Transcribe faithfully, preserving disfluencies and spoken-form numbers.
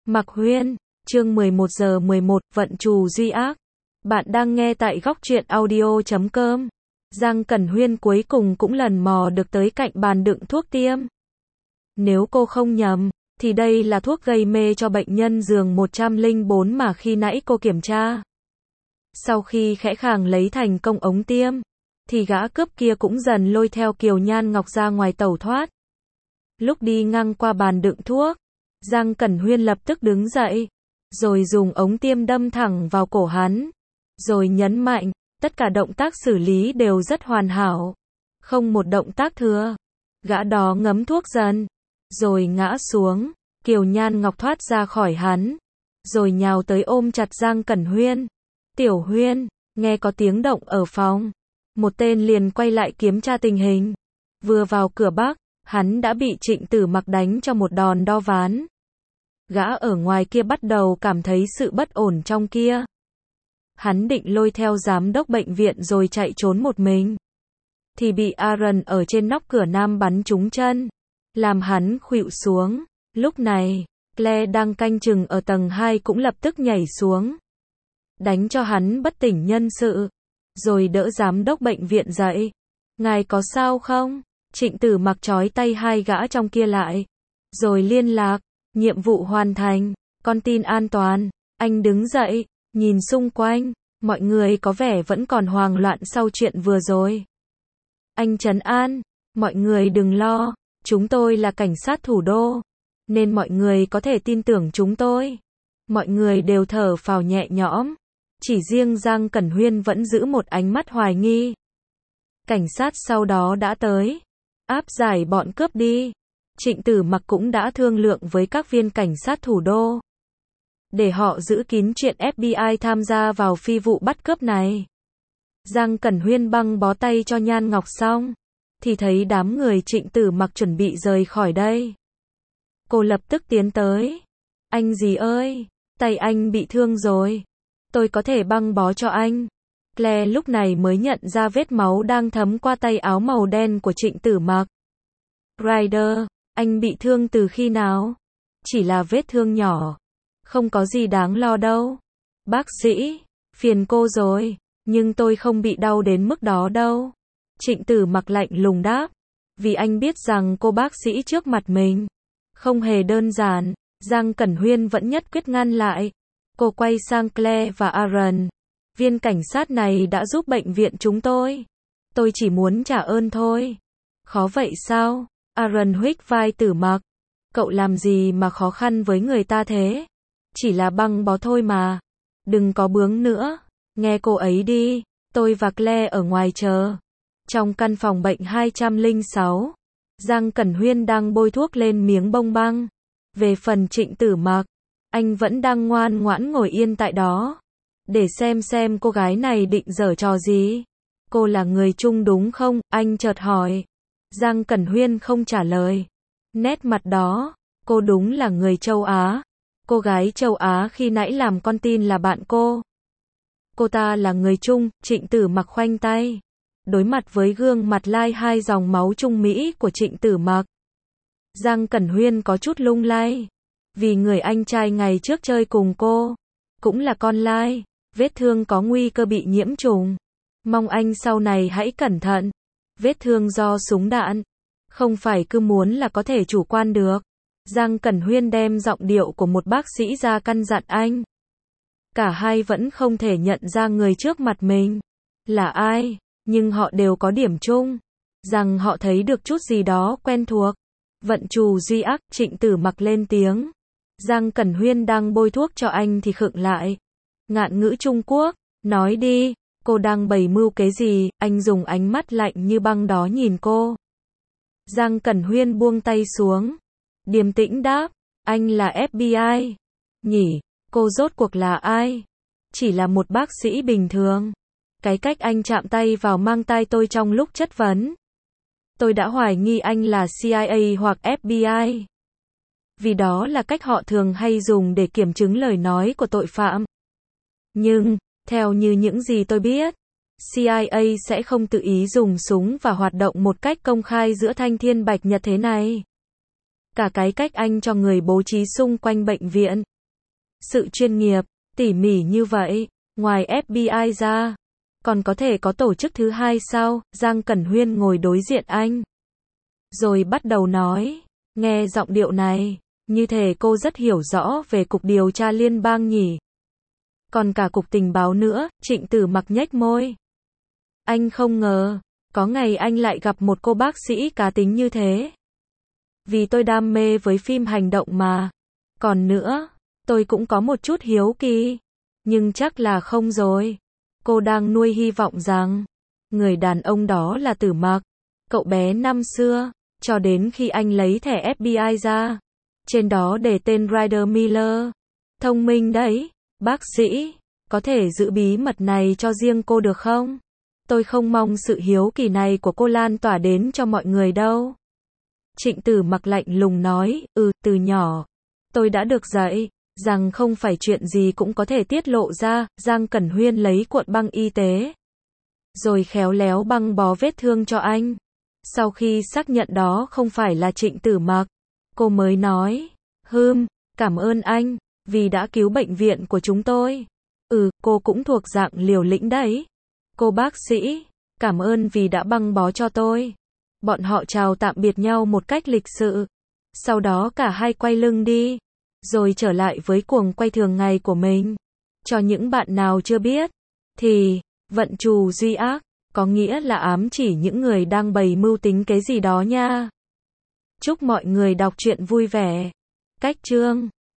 Mạc Huyên, chương mười một giờ mười một, vận trù duy ác. Bạn đang nghe tại góc truyện audio chấm com. Giang Cẩn Huyên cuối cùng cũng lần mò được tới cạnh bàn đựng thuốc tiêm. Nếu cô không nhầm, thì đây là thuốc gây mê cho bệnh nhân giường một trăm lẻ bốn mà khi nãy cô kiểm tra. Sau khi khẽ khàng lấy thành công ống tiêm, thì gã cướp kia cũng dần lôi theo Kiều Nhan Ngọc ra ngoài tẩu thoát. Lúc đi ngang qua bàn đựng thuốc, Giang Cẩn Huyên lập tức đứng dậy, rồi dùng ống tiêm đâm thẳng vào cổ hắn, rồi nhấn mạnh, tất cả động tác xử lý đều rất hoàn hảo, không một động tác thừa. Gã đó ngấm thuốc dần, rồi ngã xuống, Kiều Nhan Ngọc thoát ra khỏi hắn, rồi nhào tới ôm chặt Giang Cẩn Huyên. Tiểu Huyên, nghe có tiếng động ở phòng, một tên liền quay lại kiểm tra tình hình. Vừa vào cửa Bắc, hắn đã bị Trịnh Tử Mặc đánh cho một đòn đo ván. Gã ở ngoài kia bắt đầu cảm thấy sự bất ổn trong kia. Hắn định lôi theo giám đốc bệnh viện rồi chạy trốn một mình, thì bị Aaron ở trên nóc cửa nam bắn trúng chân, làm hắn khuỵu xuống. Lúc này, Claire đang canh chừng ở tầng hai cũng lập tức nhảy xuống, đánh cho hắn bất tỉnh nhân sự, rồi đỡ giám đốc bệnh viện dậy. Ngài có sao không? Trịnh Tử Mặc trói tay hai gã trong kia lại, rồi liên lạc. Nhiệm vụ hoàn thành, con tin an toàn. Anh đứng dậy, nhìn xung quanh, mọi người có vẻ vẫn còn hoang loạn sau chuyện vừa rồi. Anh trấn an, mọi người đừng lo, chúng tôi là cảnh sát thủ đô, nên mọi người có thể tin tưởng chúng tôi. Mọi người đều thở phào nhẹ nhõm, chỉ riêng Giang Cẩn Huyên vẫn giữ một ánh mắt hoài nghi. Cảnh sát sau đó đã tới, áp giải bọn cướp đi. Trịnh Tử Mặc cũng đã thương lượng với các viên cảnh sát thủ đô, để họ giữ kín chuyện ép bê i tham gia vào phi vụ bắt cướp này. Giang Cẩn Huyên băng bó tay cho Nhan Ngọc xong, thì thấy đám người Trịnh Tử Mặc chuẩn bị rời khỏi đây. Cô lập tức tiến tới. Anh gì ơi, tay anh bị thương rồi, tôi có thể băng bó cho anh. Claire lúc này mới nhận ra vết máu đang thấm qua tay áo màu đen của Trịnh Tử Mặc. Ryder, anh bị thương từ khi nào? Chỉ là vết thương nhỏ, không có gì đáng lo đâu. Bác sĩ, phiền cô rồi, nhưng tôi không bị đau đến mức đó đâu. Trịnh Tử Mặc lạnh lùng đáp, vì anh biết rằng cô bác sĩ trước mặt mình không hề đơn giản. Giang Cẩn Huyên vẫn nhất quyết ngăn lại. Cô quay sang Claire và Aaron, viên cảnh sát này đã giúp bệnh viện chúng tôi, tôi chỉ muốn trả ơn thôi. Khó vậy sao? Aaron huých vai Tử Mặc, cậu làm gì mà khó khăn với người ta thế? Chỉ là băng bó thôi mà, đừng có bướng nữa. Nghe cô ấy đi, tôi và Claire ở ngoài chờ. Trong căn phòng bệnh hai trăm lẻ sáu, Giang Cẩn Huyên đang bôi thuốc lên miếng bông băng. Về phần Trịnh Tử Mặc, anh vẫn đang ngoan ngoãn ngồi yên tại đó, để xem xem cô gái này định giở trò gì. Cô là người Trung đúng không? Anh chợt hỏi. Giang Cẩn Huyên không trả lời. Nét mặt đó, cô đúng là người châu Á. Cô gái châu Á khi nãy làm con tin là bạn cô. Cô ta là người Trung. Trịnh Tử Mặc khoanh tay, đối mặt với gương mặt lai hai dòng máu Trung Mỹ của Trịnh Tử Mặc. Giang Cẩn Huyên có chút lung lay, vì người anh trai ngày trước chơi cùng cô cũng là con lai, vết thương có nguy cơ bị nhiễm trùng. Mong anh sau này hãy cẩn thận. Vết thương do súng đạn, không phải cứ muốn là có thể chủ quan được. Giang Cẩn Huyên đem giọng điệu của một bác sĩ ra căn dặn anh. Cả hai vẫn không thể nhận ra người trước mặt mình là ai, nhưng họ đều có điểm chung, rằng họ thấy được chút gì đó quen thuộc. Vận trù duy ác. Trịnh Tử Mặc lên tiếng. Giang Cẩn Huyên đang bôi thuốc cho anh thì khựng lại. Ngạn ngữ Trung Quốc, nói đi, cô đang bày mưu kế gì? Anh dùng ánh mắt lạnh như băng đó nhìn cô. Giang Cẩn Huyên buông tay xuống, điềm tĩnh đáp, anh là ép bê i. Nhỉ, cô rốt cuộc là ai? Chỉ là một bác sĩ bình thường. Cái cách anh chạm tay vào mang tai tôi trong lúc chất vấn, tôi đã hoài nghi anh là xê i a hoặc ép bê i. Vì đó là cách họ thường hay dùng để kiểm chứng lời nói của tội phạm. Nhưng, theo như những gì tôi biết, xê i a sẽ không tự ý dùng súng và hoạt động một cách công khai giữa thanh thiên bạch nhật thế này. Cả cái cách anh cho người bố trí xung quanh bệnh viện, Sự chuyên nghiệp, tỉ mỉ như vậy, ngoài ép bê i ra, còn có thể có tổ chức thứ hai sao? Giang Cẩn Huyên ngồi đối diện anh. Rồi bắt đầu nói, nghe giọng điệu này, như thể cô rất hiểu rõ về cục điều tra liên bang nhỉ. Còn cả cục tình báo nữa, Trịnh Tử Mặc nhếch môi. Anh không ngờ, có ngày anh lại gặp một cô bác sĩ cá tính như thế. Vì tôi đam mê với phim hành động mà. Còn nữa, tôi cũng có một chút hiếu kỳ. Nhưng chắc là không rồi. Cô đang nuôi hy vọng rằng, người đàn ông đó là Tử Mặc, cậu bé năm xưa, cho đến khi anh lấy thẻ ép bê i ra. Trên đó để tên Ryder Miller. Thông minh đấy, bác sĩ, có thể giữ bí mật này cho riêng cô được không? Tôi không mong sự hiếu kỳ này của cô lan tỏa đến cho mọi người đâu. Trịnh Tử Mặc lạnh lùng nói, ừ, từ nhỏ, tôi đã được dạy, rằng không phải chuyện gì cũng có thể tiết lộ ra. Giang Cẩn Huyên lấy cuộn băng y tế, rồi khéo léo băng bó vết thương cho anh. Sau khi xác nhận đó không phải là Trịnh Tử Mặc, cô mới nói, hừm, cảm ơn anh, vì đã cứu bệnh viện của chúng tôi. Ừ, cô cũng thuộc dạng liều lĩnh đấy. Cô bác sĩ, cảm ơn vì đã băng bó cho tôi. Bọn họ chào tạm biệt nhau một cách lịch sự. Sau đó cả hai quay lưng đi, rồi trở lại với cuồng quay thường ngày của mình. Cho những bạn nào chưa biết, thì, vận trù duy ác, có nghĩa là ám chỉ những người đang bày mưu tính kế gì đó nha. Chúc mọi người đọc truyện vui vẻ. Cách chương